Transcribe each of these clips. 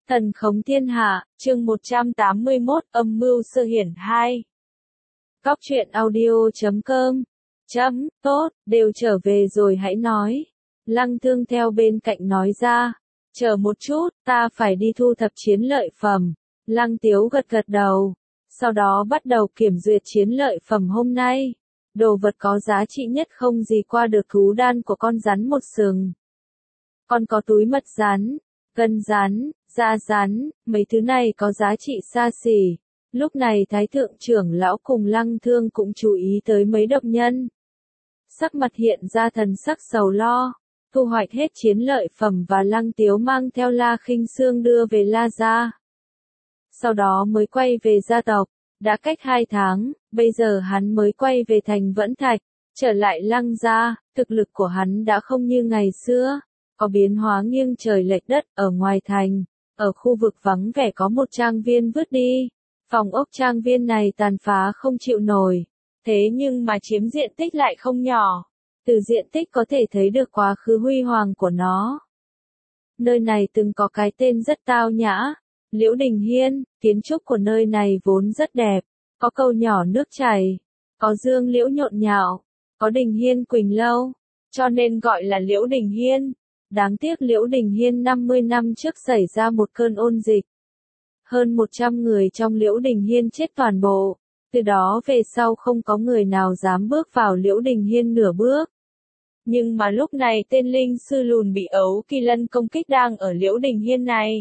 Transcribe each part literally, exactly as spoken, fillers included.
Thần khống thiên hạ, chương một trăm tám mươi mốt, âm mưu sơ hiển hai. Cóc truyện audio chấm com. Chấm, tốt, đều trở về rồi hãy nói. Lăng Thương theo bên cạnh nói ra. Chờ một chút, ta phải đi thu thập chiến lợi phẩm. Lăng Tiếu gật gật đầu. Sau đó bắt đầu kiểm duyệt chiến lợi phẩm hôm nay. Đồ vật có giá trị nhất không gì qua được thú đan của con rắn một sừng. Còn có túi mật rắn, gân rắn, da rắn, mấy thứ này có giá trị xa xỉ. Lúc này Thái Thượng trưởng lão cùng Lăng Thương cũng chú ý tới mấy độc nhân. Sắc mặt hiện ra thần sắc sầu lo, thu hoạch hết chiến lợi phẩm và Lăng Tiếu mang theo La Khinh Sương đưa về La gia. Sau đó mới quay về gia tộc, đã cách hai tháng, bây giờ hắn mới quay về thành Vẫn Thạch, trở lại Lăng gia, thực lực của hắn đã không như ngày xưa. Có biến hóa nghiêng trời lệch đất. Ở ngoài thành, ở khu vực vắng vẻ có một trang viên vứt đi. Phòng ốc trang viên này tàn phá không chịu nổi, thế nhưng mà chiếm diện tích lại không nhỏ. Từ diện tích có thể thấy được quá khứ huy hoàng của nó. Nơi này từng có cái tên rất tao nhã, Liễu Đình Hiên. Kiến trúc của nơi này vốn rất đẹp, có cầu nhỏ nước chảy, có dương liễu nhộn nhạo, có Đình Hiên Quỳnh lâu, cho nên gọi là Liễu Đình Hiên. Đáng tiếc Liễu Đình Hiên năm mươi năm trước xảy ra một cơn ôn dịch. Hơn một trăm người trong Liễu Đình Hiên chết toàn bộ. Từ đó về sau không có người nào dám bước vào Liễu Đình Hiên nửa bước. Nhưng mà lúc này tên linh sư lùn bị ấu kỳ lân công kích đang ở Liễu Đình Hiên này.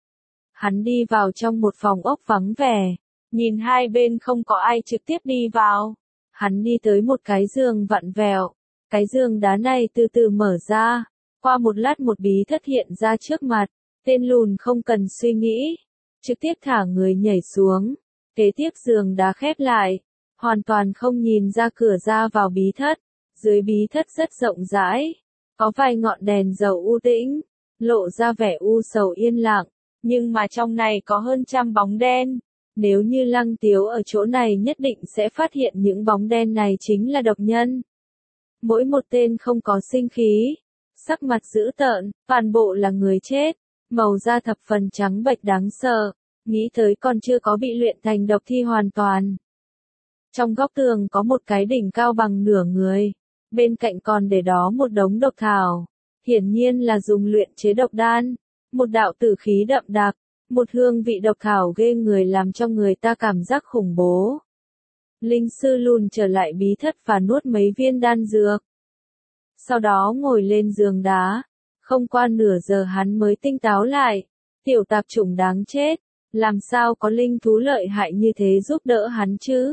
Hắn đi vào trong một phòng ốc vắng vẻ, nhìn hai bên không có ai trực tiếp đi vào. Hắn đi tới một cái giường vặn vẹo, cái giường đá này từ từ mở ra. Qua một lát một bí thất hiện ra trước mặt, tên lùn không cần suy nghĩ, trực tiếp thả người nhảy xuống, kế tiếp giường đá khép lại, hoàn toàn không nhìn ra cửa ra vào bí thất. Dưới bí thất rất rộng rãi, có vài ngọn đèn dầu u tĩnh, lộ ra vẻ u sầu yên lặng, nhưng mà trong này có hơn trăm bóng đen. Nếu như Lăng Tiếu ở chỗ này nhất định sẽ phát hiện những bóng đen này chính là độc nhân. Mỗi một tên không có sinh khí, sắc mặt dữ tợn, toàn bộ là người chết, màu da thập phần trắng bệch đáng sợ, nghĩ tới còn chưa có bị luyện thành độc thi hoàn toàn. Trong góc tường có một cái đỉnh cao bằng nửa người, bên cạnh còn để đó một đống độc thảo, hiển nhiên là dùng luyện chế độc đan, một đạo tử khí đậm đặc, một hương vị độc thảo ghê người làm cho người ta cảm giác khủng bố. Linh sư lùn trở lại bí thất và nuốt mấy viên đan dược. Sau đó ngồi lên giường đá, không qua nửa giờ hắn mới tinh táo lại. Tiểu tạp chủng đáng chết, làm sao có linh thú lợi hại như thế giúp đỡ hắn chứ?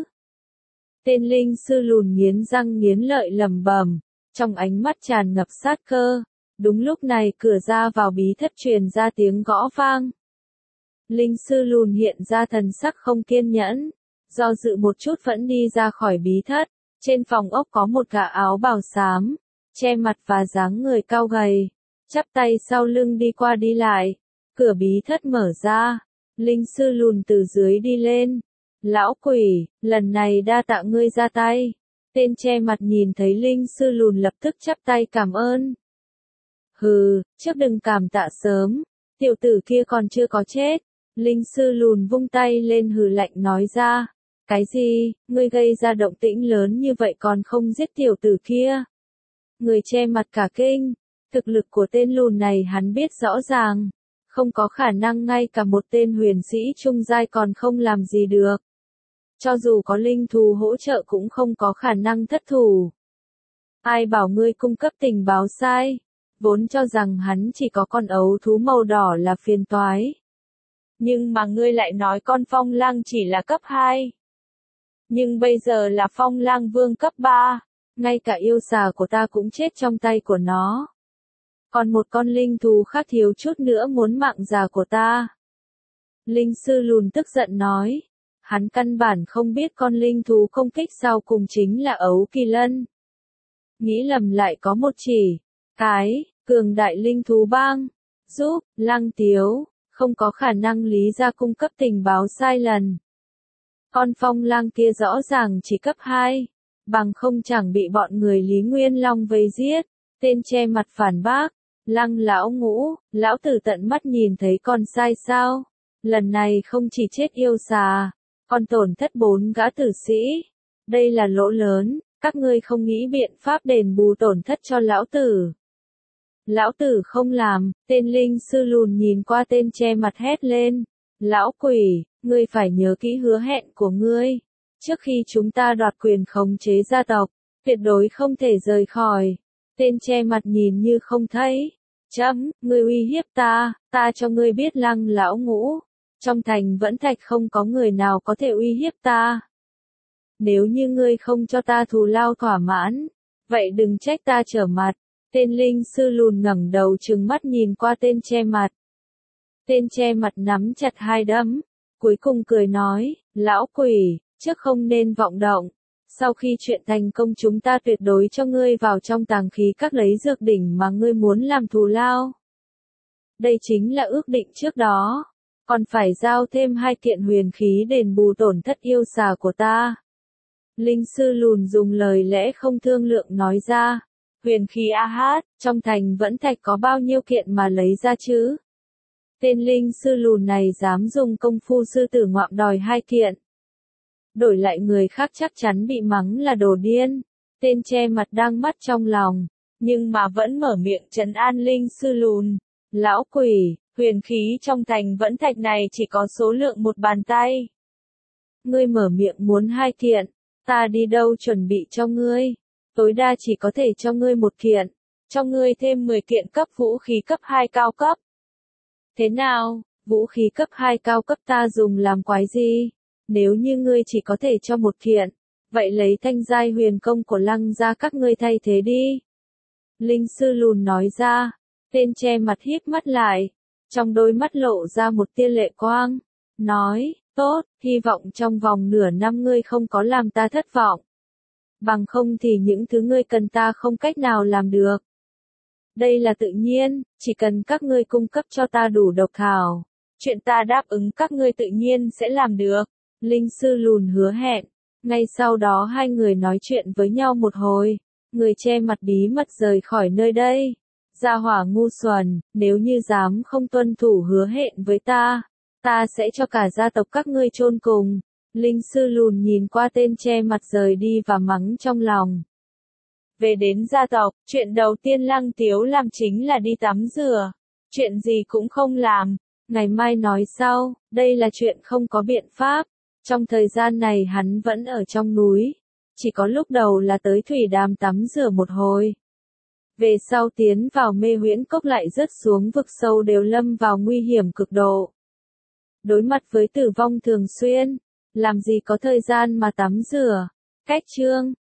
Tên linh sư lùn nghiến răng nghiến lợi lẩm bẩm, trong ánh mắt tràn ngập sát cơ. Đúng lúc này cửa ra vào bí thất truyền ra tiếng gõ vang. Linh sư lùn hiện ra thần sắc không kiên nhẫn, do dự một chút vẫn đi ra khỏi bí thất. Trên phòng ốc có một gã áo bào xám, che mặt và dáng người cao gầy, chắp tay sau lưng đi qua đi lại. Cửa bí thất mở ra, linh sư lùn từ dưới đi lên. Lão quỷ, lần này đa tạ ngươi ra tay. Tên che mặt nhìn thấy linh sư lùn lập tức chắp tay cảm ơn. Hừ, trước đừng cảm tạ sớm, tiểu tử kia còn chưa có chết. Linh sư lùn vung tay lên hừ lạnh nói ra. Cái gì, ngươi gây ra động tĩnh lớn như vậy còn không giết tiểu tử kia? Người che mặt cả kinh, thực lực của tên lùn này hắn biết rõ ràng, không có khả năng ngay cả một tên huyền sĩ trung giai còn không làm gì được. Cho dù có linh thú hỗ trợ cũng không có khả năng thất thủ. Ai bảo ngươi cung cấp tình báo sai, vốn cho rằng hắn chỉ có con ấu thú màu đỏ là phiền toái. Nhưng mà ngươi lại nói con phong lang chỉ là cấp hai. Nhưng bây giờ là phong lang vương cấp ba. Ngay cả yêu xà của ta cũng chết trong tay của nó. Còn một con linh thú khác thiếu chút nữa muốn mạng già của ta. Linh sư lùn tức giận nói. Hắn căn bản không biết con linh thú công kích sau cùng chính là ấu kỳ lân. Nghĩ lầm lại có một chỉ. Cái, cường đại linh thú bang. Giúp, Lăng Tiếu, không có khả năng lý ra cung cấp tình báo sai lần. Con phong lang kia rõ ràng chỉ cấp hai. Bằng không chẳng bị bọn người Lý Nguyên Long vây giết. Tên che mặt phản bác, Lăng lão ngũ, lão tử tận mắt nhìn thấy con sai sao? Lần này không chỉ chết yêu xà, còn tổn thất bốn gã tử sĩ. Đây là lỗ lớn, các ngươi không nghĩ biện pháp đền bù tổn thất cho lão tử. Lão tử không làm, tên linh sư lùn nhìn qua tên che mặt hét lên. Lão quỷ, ngươi phải nhớ kỹ hứa hẹn của ngươi. Trước khi chúng ta đoạt quyền khống chế gia tộc, tuyệt đối không thể rời khỏi. Tên che mặt nhìn như không thấy. Chấm, ngươi uy hiếp ta, ta cho ngươi biết Lăng lão ngũ. Trong thành Vẫn Thạch không có người nào có thể uy hiếp ta. Nếu như ngươi không cho ta thù lao thỏa mãn, vậy đừng trách ta trở mặt. Tên linh sư lùn ngẩng đầu trừng mắt nhìn qua tên che mặt. Tên che mặt nắm chặt hai đấm, cuối cùng cười nói, lão quỷ, trước không nên vọng động. Sau khi chuyện thành công chúng ta tuyệt đối cho ngươi vào trong tàng khí các lấy dược đỉnh mà ngươi muốn làm thù lao. Đây chính là ước định trước đó. Còn phải giao thêm hai kiện huyền khí đền bù tổn thất yêu xà của ta. Linh sư lùn dùng lời lẽ không thương lượng nói ra. Huyền khí a hát, trong thành Vẫn Thạch có bao nhiêu kiện mà lấy ra chứ? Tên linh sư lùn này dám dùng công phu sư tử ngoạm đòi hai kiện. Đổi lại người khác chắc chắn bị mắng là đồ điên. Tên che mặt đang mắt trong lòng, nhưng mà vẫn mở miệng trấn an linh sư lùn. Lão quỷ, huyền khí trong thành Vẫn Thạch này chỉ có số lượng một bàn tay. Ngươi mở miệng muốn hai kiện, ta đi đâu chuẩn bị cho ngươi. Tối đa chỉ có thể cho ngươi một kiện, cho ngươi thêm mười kiện cấp vũ khí cấp hai cao cấp. Thế nào, vũ khí cấp hai cao cấp ta dùng làm quái gì? Nếu như ngươi chỉ có thể cho một kiện, vậy lấy thanh giai huyền công của Lăng gia các ngươi thay thế đi. Linh sư lùn nói ra, tên che mặt híp mắt lại, trong đôi mắt lộ ra một tia lệ quang, nói, tốt, hy vọng trong vòng nửa năm ngươi không có làm ta thất vọng. Bằng không thì những thứ ngươi cần ta không cách nào làm được. Đây là tự nhiên, chỉ cần các ngươi cung cấp cho ta đủ độc thảo, chuyện ta đáp ứng các ngươi tự nhiên sẽ làm được. Linh sư lùn hứa hẹn, ngay sau đó hai người nói chuyện với nhau một hồi, người che mặt bí mật rời khỏi nơi đây. Gia hỏa ngu xuẩn, nếu như dám không tuân thủ hứa hẹn với ta, ta sẽ cho cả gia tộc các ngươi chôn cùng. Linh sư lùn nhìn qua tên che mặt rời đi và mắng trong lòng. Về đến gia tộc, chuyện đầu tiên Lăng Tiếu làm chính là đi tắm rửa. Chuyện gì cũng không làm, ngày mai nói sau, đây là chuyện không có biện pháp. Trong thời gian này hắn vẫn ở trong núi, chỉ có lúc đầu là tới thủy đàm tắm rửa một hồi. Về sau tiến vào mê huyễn cốc lại rớt xuống vực sâu đều lâm vào nguy hiểm cực độ. Đối mặt với tử vong thường xuyên, làm gì có thời gian mà tắm rửa. Cách chương